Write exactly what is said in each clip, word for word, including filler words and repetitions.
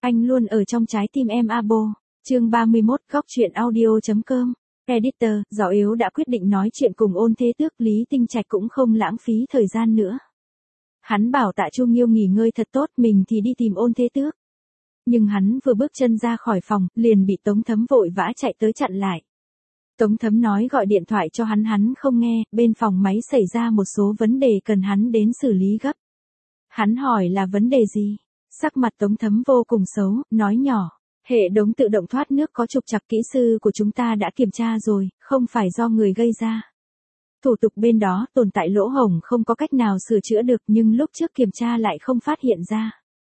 Anh luôn ở trong trái tim em abo. Chương ba mươi mốt, góc truyện audio.com. Editor, Gió Yếu đã quyết định nói chuyện cùng Ôn Thế Tước, Lý Tinh Trạch cũng không lãng phí thời gian nữa. Hắn bảo Tạ Chu Nghiêu nghỉ ngơi thật tốt, mình thì đi tìm Ôn Thế Tước. Nhưng hắn vừa bước chân ra khỏi phòng, liền bị Tống Thấm vội vã chạy tới chặn lại. Tống Thấm nói gọi điện thoại cho hắn hắn không nghe, bên phòng máy xảy ra một số vấn đề cần hắn đến xử lý gấp. Hắn hỏi là vấn đề gì? Sắc mặt Tống Thấm vô cùng xấu, nói nhỏ. Hệ thống tự động thoát nước có trục trặc, kỹ sư của chúng ta đã kiểm tra rồi, không phải do người gây ra. Thủ tục bên đó tồn tại lỗ hổng không có cách nào sửa chữa được, nhưng lúc trước kiểm tra lại không phát hiện ra.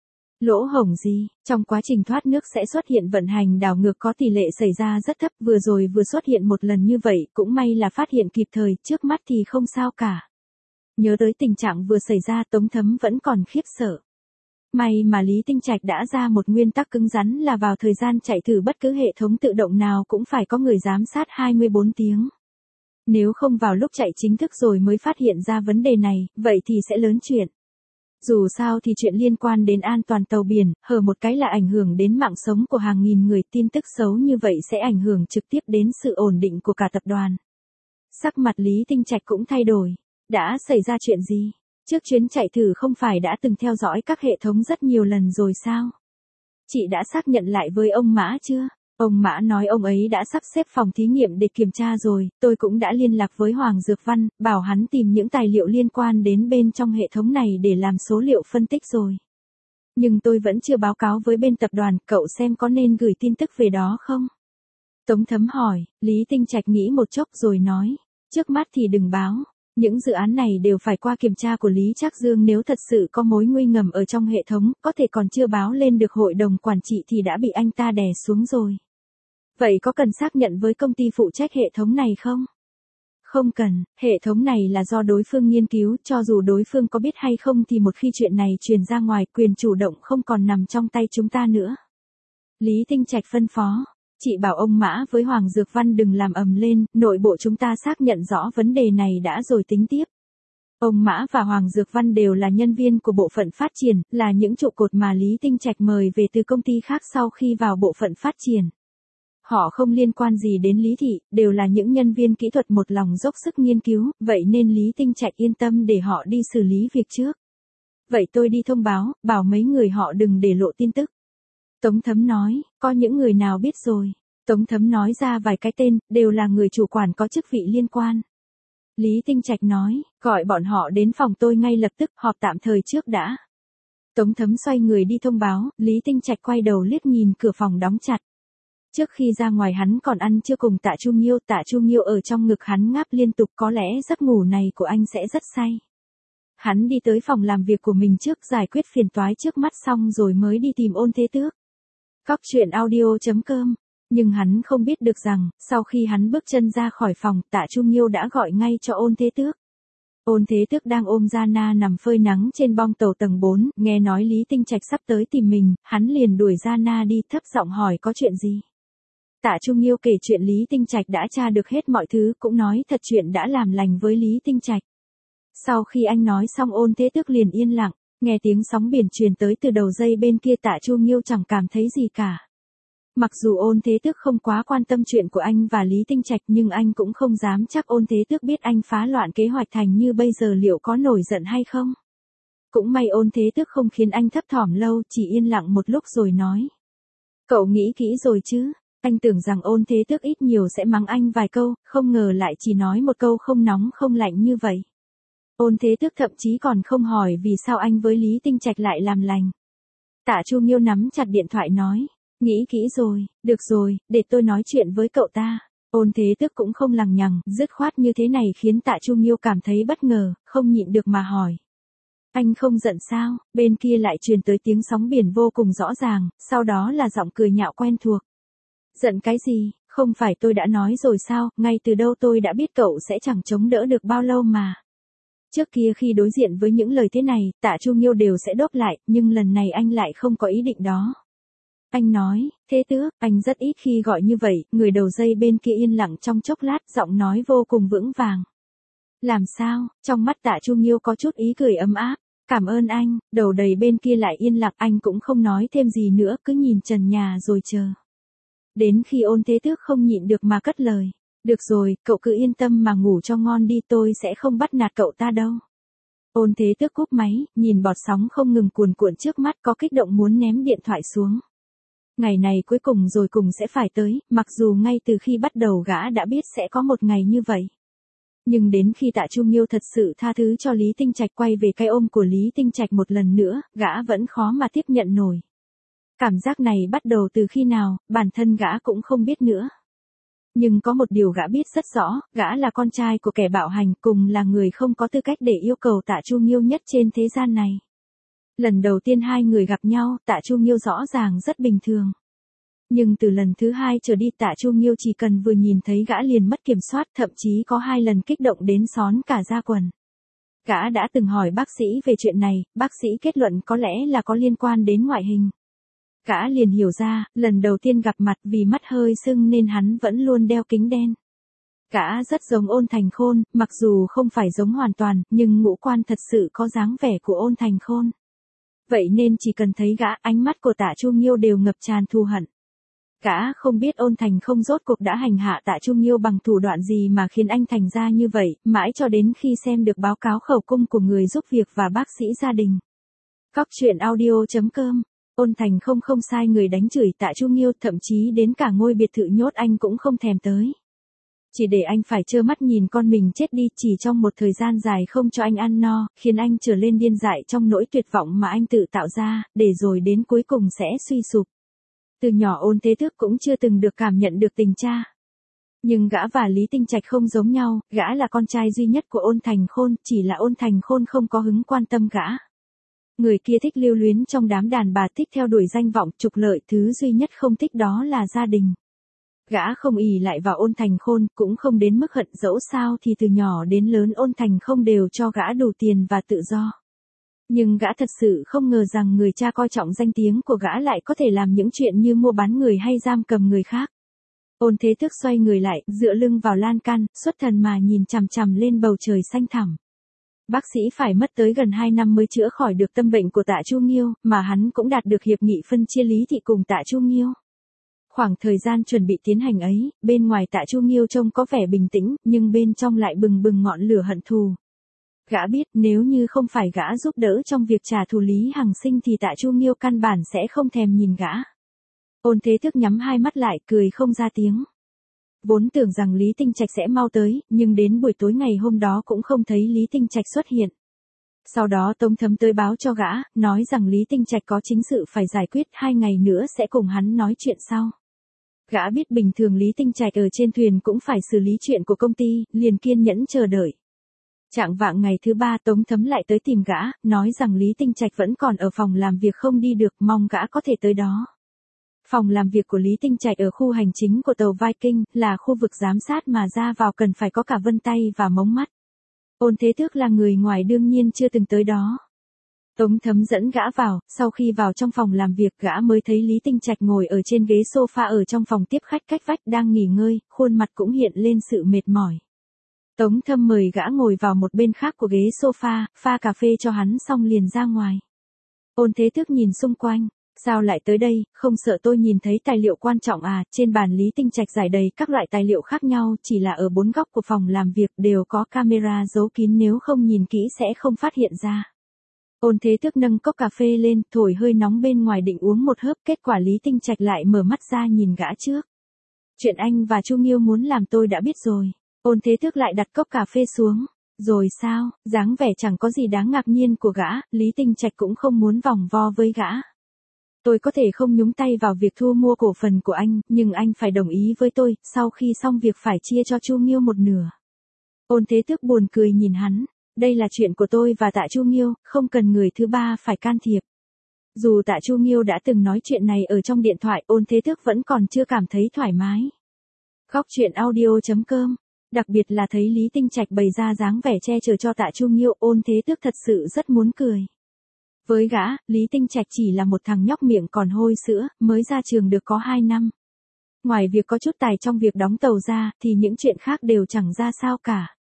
Lỗ hổng gì? Trong quá trình thoát nước sẽ xuất hiện vận hành đảo ngược có tỷ lệ xảy ra rất thấp, vừa rồi vừa xuất hiện một lần như vậy, cũng may là phát hiện kịp thời, trước mắt thì không sao cả. Nhớ tới tình trạng vừa xảy ra, Tống Thấm vẫn còn khiếp sợ. May mà Lý Tinh Trạch đã ra một nguyên tắc cứng rắn là vào thời gian chạy thử bất cứ hệ thống tự động nào cũng phải có người giám sát hai mươi bốn tiếng. Nếu không vào lúc chạy chính thức rồi mới phát hiện ra vấn đề này, vậy thì sẽ lớn chuyện. Dù sao thì chuyện liên quan đến an toàn tàu biển, hở một cái là ảnh hưởng đến mạng sống của hàng nghìn người, tin tức xấu như vậy sẽ ảnh hưởng trực tiếp đến sự ổn định của cả tập đoàn. Sắc mặt Lý Tinh Trạch cũng thay đổi. Đã xảy ra chuyện gì? Trước chuyến chạy thử không phải đã từng theo dõi các hệ thống rất nhiều lần rồi sao? Chị đã xác nhận lại với ông Mã chưa? Ông Mã nói ông ấy đã sắp xếp phòng thí nghiệm để kiểm tra rồi, tôi cũng đã liên lạc với Hoàng Dược Văn, bảo hắn tìm những tài liệu liên quan đến bên trong hệ thống này để làm số liệu phân tích rồi. Nhưng tôi vẫn chưa báo cáo với bên tập đoàn, cậu xem có nên gửi tin tức về đó không? Tống Thấm hỏi, Lý Tinh Trạch nghĩ một chốc rồi nói, trước mắt thì đừng báo. Những dự án này đều phải qua kiểm tra của Lý Trác Dương, nếu thật sự có mối nguy ngầm ở trong hệ thống, có thể còn chưa báo lên được hội đồng quản trị thì đã bị anh ta đè xuống rồi. Vậy có cần xác nhận với công ty phụ trách hệ thống này không? Không cần, hệ thống này là do đối phương nghiên cứu, cho dù đối phương có biết hay không thì một khi chuyện này truyền ra ngoài, quyền chủ động không còn nằm trong tay chúng ta nữa. Lý Tinh Trạch phân phó. Chị bảo ông Mã với Hoàng Dược Văn đừng làm ầm lên, nội bộ chúng ta xác nhận rõ vấn đề này đã rồi tính tiếp. Ông Mã và Hoàng Dược Văn đều là nhân viên của bộ phận phát triển, là những trụ cột mà Lý Tinh Trạch mời về từ công ty khác sau khi vào bộ phận phát triển. Họ không liên quan gì đến Lý Thị, đều là những nhân viên kỹ thuật một lòng dốc sức nghiên cứu, vậy nên Lý Tinh Trạch yên tâm để họ đi xử lý việc trước. Vậy tôi đi thông báo, bảo mấy người họ đừng để lộ tin tức. Tống Thấm nói, có những người nào biết rồi. Tống Thấm nói ra vài cái tên, đều là người chủ quản có chức vị liên quan. Lý Tinh Trạch nói, gọi bọn họ đến phòng tôi ngay lập tức, họp tạm thời trước đã. Tống Thấm xoay người đi thông báo, Lý Tinh Trạch quay đầu liếc nhìn cửa phòng đóng chặt. Trước khi ra ngoài hắn còn ăn trưa cùng Tạ Chu Nghiêu, Tạ Chu Nghiêu ở trong ngực hắn ngáp liên tục, có lẽ giấc ngủ này của anh sẽ rất say. Hắn đi tới phòng làm việc của mình trước, giải quyết phiền toái trước mắt xong rồi mới đi tìm Ôn Thế Tước. Góc truyện audio.com. Nhưng hắn không biết được rằng, sau khi hắn bước chân ra khỏi phòng, Tạ Chu Nghiêu đã gọi ngay cho Ôn Thế Tước. Ôn Thế Tước đang ôm Gia-na nằm phơi nắng trên bong tàu tầng bốn, nghe nói Lý Tinh Trạch sắp tới tìm mình, hắn liền đuổi Gia-na đi, thấp giọng hỏi có chuyện gì. Tạ Chu Nghiêu kể chuyện Lý Tinh Trạch đã tra được hết mọi thứ, cũng nói thật chuyện đã làm lành với Lý Tinh Trạch. Sau khi anh nói xong, Ôn Thế Tước liền yên lặng. Nghe tiếng sóng biển truyền tới từ đầu dây bên kia, Tạ Chu Nghiêu chẳng cảm thấy gì cả. Mặc dù Ôn Thế Tước không quá quan tâm chuyện của anh và Lý Tinh Trạch, nhưng anh cũng không dám chắc Ôn Thế Tước biết anh phá loạn kế hoạch thành như bây giờ liệu có nổi giận hay không. Cũng may Ôn Thế Tước không khiến anh thấp thỏm lâu, chỉ yên lặng một lúc rồi nói. Cậu nghĩ kỹ rồi chứ? Anh tưởng rằng Ôn Thế Tước ít nhiều sẽ mắng anh vài câu, không ngờ lại chỉ nói một câu không nóng không lạnh như vậy. Ôn Thế Tước thậm chí còn không hỏi vì sao anh với Lý Tinh Trạch lại làm lành. Tạ Chu Nghiêu nắm chặt điện thoại nói, nghĩ kỹ rồi, được rồi, để tôi nói chuyện với cậu ta. Ôn Thế Tước cũng không lằng nhằng, dứt khoát như thế này khiến Tạ Chu Nghiêu cảm thấy bất ngờ, không nhịn được mà hỏi. Anh không giận sao? Bên kia lại truyền tới tiếng sóng biển vô cùng rõ ràng, sau đó là giọng cười nhạo quen thuộc. Giận cái gì, không phải tôi đã nói rồi sao, ngay từ đâu tôi đã biết cậu sẽ chẳng chống đỡ được bao lâu mà. Trước kia khi đối diện với những lời thế này, Tạ Chu Nghiêu đều sẽ đốp lại, nhưng lần này anh lại không có ý định đó. Anh nói, Thế Tước, anh rất ít khi gọi như vậy, người đầu dây bên kia yên lặng trong chốc lát, giọng nói vô cùng vững vàng. Làm sao? Trong mắt Tạ Chu Nghiêu có chút ý cười ấm áp. Cảm ơn anh, đầu đầy bên kia lại yên lặng, anh cũng không nói thêm gì nữa, cứ nhìn trần nhà rồi chờ. Đến khi Ôn Thế Tước không nhịn được mà cất lời. Được rồi, cậu cứ yên tâm mà ngủ cho ngon đi, tôi sẽ không bắt nạt cậu ta đâu. Ôn Thế Tước cúp máy, nhìn bọt sóng không ngừng cuồn cuộn trước mắt, có kích động muốn ném điện thoại xuống. Ngày này cuối cùng rồi cùng sẽ phải tới, mặc dù ngay từ khi bắt đầu gã đã biết sẽ có một ngày như vậy. Nhưng đến khi Tạ Chu Nghiêu thật sự tha thứ cho Lý Tinh Trạch, quay về cái ôm của Lý Tinh Trạch một lần nữa, gã vẫn khó mà tiếp nhận nổi. Cảm giác này bắt đầu từ khi nào, bản thân gã cũng không biết nữa. Nhưng có một điều gã biết rất rõ, gã là con trai của kẻ bạo hành, cùng là người không có tư cách để yêu cầu Tạ Chu Nghiêu nhất trên thế gian này. Lần đầu tiên hai người gặp nhau, Tạ Chu Nghiêu rõ ràng rất bình thường. Nhưng từ lần thứ hai trở đi, Tạ Chu Nghiêu chỉ cần vừa nhìn thấy gã liền mất kiểm soát, thậm chí có hai lần kích động đến xón cả da quần. Gã đã từng hỏi bác sĩ về chuyện này, bác sĩ kết luận có lẽ là có liên quan đến ngoại hình. Gã liền hiểu ra, lần đầu tiên gặp mặt vì mắt hơi sưng nên hắn vẫn luôn đeo kính đen. Gã rất giống Ôn Thành Khôn, mặc dù không phải giống hoàn toàn, nhưng ngũ quan thật sự có dáng vẻ của Ôn Thành Khôn. Vậy nên chỉ cần thấy gã, ánh mắt của Tạ Chu Nghiêu đều ngập tràn thù hận. Gã không biết Ôn Thành Không rốt cuộc đã hành hạ Tạ Chu Nghiêu bằng thủ đoạn gì mà khiến anh thành ra như vậy, mãi cho đến khi xem được báo cáo khẩu cung của người giúp việc và bác sĩ gia đình. Góc truyện audio chấm com. Ôn Thành Không không sai người đánh chửi Tạ Chu Nghiêu, thậm chí đến cả ngôi biệt thự nhốt anh cũng không thèm tới. Chỉ để anh phải trơ mắt nhìn con mình chết đi, chỉ trong một thời gian dài không cho anh ăn no, khiến anh trở lên điên dại trong nỗi tuyệt vọng mà anh tự tạo ra, để rồi đến cuối cùng sẽ suy sụp. Từ nhỏ Ôn Thế Tước cũng chưa từng được cảm nhận được tình cha. Nhưng gã và Lý Tinh Trạch không giống nhau, gã là con trai duy nhất của Ôn Thành Khôn, chỉ là Ôn Thành Khôn không có hứng quan tâm gã. Người kia thích lưu luyến trong đám đàn bà, thích theo đuổi danh vọng, trục lợi, thứ duy nhất không thích đó là gia đình. Gã không ỷ lại vào Ôn Thành Khôn, cũng không đến mức hận, dẫu sao thì từ nhỏ đến lớn Ôn Thành không đều cho gã đủ tiền và tự do. Nhưng gã thật sự không ngờ rằng người cha coi trọng danh tiếng của gã lại có thể làm những chuyện như mua bán người hay giam cầm người khác. Ôn Thế Tước xoay người lại, dựa lưng vào lan can, xuất thần mà nhìn chằm chằm lên bầu trời xanh thẳm. Bác sĩ phải mất tới gần hai năm mới chữa khỏi được tâm bệnh của Tạ Chu Nghiêu, mà hắn cũng đạt được hiệp nghị phân chia Lý thị cùng Tạ Chu Nghiêu. Khoảng thời gian chuẩn bị tiến hành ấy, bên ngoài Tạ Chu Nghiêu trông có vẻ bình tĩnh, nhưng bên trong lại bừng bừng ngọn lửa hận thù. Gã biết nếu như không phải gã giúp đỡ trong việc trả thù Lý Hằng Sinh thì Tạ Chu Nghiêu căn bản sẽ không thèm nhìn gã. Ôn Thế Tước nhắm hai mắt lại, cười không ra tiếng. Vốn tưởng rằng Lý Tinh Trạch sẽ mau tới, nhưng đến buổi tối ngày hôm đó cũng không thấy Lý Tinh Trạch xuất hiện. Sau đó Tống Thấm tới báo cho gã, nói rằng Lý Tinh Trạch có chính sự phải giải quyết, hai ngày nữa sẽ cùng hắn nói chuyện sau. Gã biết bình thường Lý Tinh Trạch ở trên thuyền cũng phải xử lý chuyện của công ty, liền kiên nhẫn chờ đợi. Chạng vạng ngày thứ ba Tống Thấm lại tới tìm gã, nói rằng Lý Tinh Trạch vẫn còn ở phòng làm việc không đi được, mong gã có thể tới đó. Phòng làm việc của Lý Tinh Trạch ở khu hành chính của tàu Viking, là khu vực giám sát mà ra vào cần phải có cả vân tay và mống mắt. Ôn Thế Tước là người ngoài đương nhiên chưa từng tới đó. Tống Thấm dẫn gã vào, sau khi vào trong phòng làm việc gã mới thấy Lý Tinh Trạch ngồi ở trên ghế sofa ở trong phòng tiếp khách cách vách đang nghỉ ngơi, khuôn mặt cũng hiện lên sự mệt mỏi. Tống Thấm mời gã ngồi vào một bên khác của ghế sofa, pha cà phê cho hắn xong liền ra ngoài. Ôn Thế Tước nhìn xung quanh, sao lại tới đây, không sợ tôi nhìn thấy tài liệu quan trọng à? Trên bàn Lý Tinh Trạch rải đầy các loại tài liệu khác nhau, chỉ là ở bốn góc của phòng làm việc đều có camera giấu kín, nếu không nhìn kỹ sẽ không phát hiện ra. Ôn Thế Tước nâng cốc cà phê lên, thổi hơi nóng bên ngoài định uống một hớp, kết quả Lý Tinh Trạch lại mở mắt ra nhìn gã trước. Chuyện anh và Chu Nghiêu muốn làm tôi đã biết rồi. Ôn Thế Tước lại đặt cốc cà phê xuống. Rồi sao? Dáng vẻ chẳng có gì đáng ngạc nhiên của gã, Lý Tinh Trạch cũng không muốn vòng vo với gã. Tôi có thể không nhúng tay vào việc thu mua cổ phần của anh, nhưng anh phải đồng ý với tôi, sau khi xong việc phải chia cho Chu Nghiêu một nửa. Ôn Thế Tước buồn cười nhìn hắn. Đây là chuyện của tôi và Tạ Chu Nghiêu, không cần người thứ ba phải can thiệp. Dù Tạ Chu Nghiêu đã từng nói chuyện này ở trong điện thoại, Ôn Thế Tước vẫn còn chưa cảm thấy thoải mái. Góc truyện audio chấm com. Đặc biệt là thấy Lý Tinh Trạch bày ra dáng vẻ che chở cho Tạ Chu Nghiêu, Ôn Thế Tước thật sự rất muốn cười. Với gã, Lý Tinh Trạch chỉ là một thằng nhóc miệng còn hôi sữa, mới ra trường được có hai năm. Ngoài việc có chút tài trong việc đóng tàu ra, thì những chuyện khác đều chẳng ra sao cả.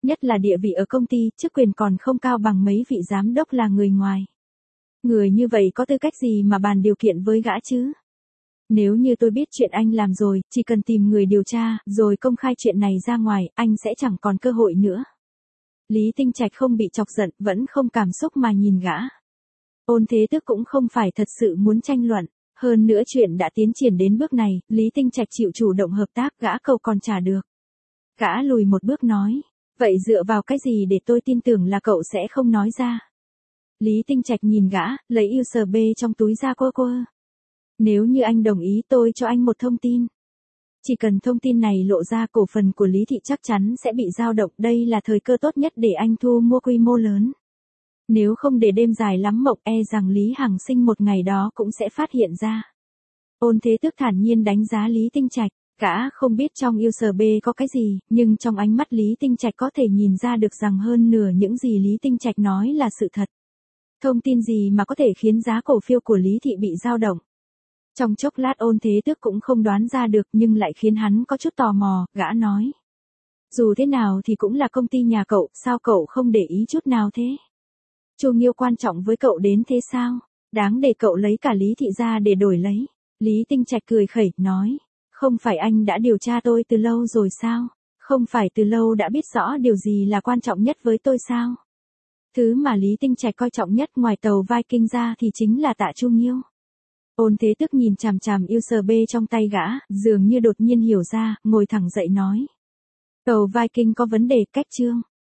Nhất là địa vị ở công ty, chức quyền còn không cao bằng mấy vị giám đốc là người ngoài. Người như vậy có tư cách gì mà bàn điều kiện với gã chứ? Nếu như tôi biết chuyện anh làm rồi, chỉ cần tìm người điều tra, rồi công khai chuyện này ra ngoài, anh sẽ chẳng còn cơ hội nữa. Lý Tinh Trạch không bị chọc giận, vẫn không cảm xúc mà nhìn gã. Ôn Thế Tước cũng không phải thật sự muốn tranh luận. Hơn nữa chuyện đã tiến triển đến bước này, Lý Tinh Trạch chịu chủ động hợp tác, gã cầu còn trả được. Gã lùi một bước nói, vậy dựa vào cái gì để tôi tin tưởng là cậu sẽ không nói ra? Lý Tinh Trạch nhìn gã, lấy u ét bê trong túi ra quơ quơ. Nếu như anh đồng ý tôi cho anh một thông tin. Chỉ cần thông tin này lộ ra, cổ phần của Lý Thị chắc chắn sẽ bị dao động, đây là thời cơ tốt nhất để anh thu mua quy mô lớn. Nếu không để đêm dài lắm mộng, e rằng Lý Hằng Sinh một ngày đó cũng sẽ phát hiện ra. Ôn Thế Tước thản nhiên đánh giá Lý Tinh Trạch, gã không biết trong u ét bê có cái gì, nhưng trong ánh mắt Lý Tinh Trạch có thể nhìn ra được rằng hơn nửa những gì Lý Tinh Trạch nói là sự thật. Thông tin gì mà có thể khiến giá cổ phiếu của Lý Thị bị dao động? Trong chốc lát Ôn Thế Tước cũng không đoán ra được, nhưng lại khiến hắn có chút tò mò, gã nói. Dù thế nào thì cũng là công ty nhà cậu, sao cậu không để ý chút nào thế? Chu Nghiêu quan trọng với cậu đến thế sao? Đáng để cậu lấy cả Lý Thị ra để đổi lấy. Lý Tinh Trạch cười khẩy, nói. Không phải anh đã điều tra tôi từ lâu rồi sao? Không phải từ lâu đã biết rõ điều gì là quan trọng nhất với tôi sao? Thứ mà Lý Tinh Trạch coi trọng nhất ngoài tàu Viking ra thì chính là Tạ Chu Nghiêu. Ôn Thế Tước nhìn chằm chằm u ét bê trong tay gã, dường như đột nhiên hiểu ra, ngồi thẳng dậy nói. Tàu Viking có vấn đề, cách chương.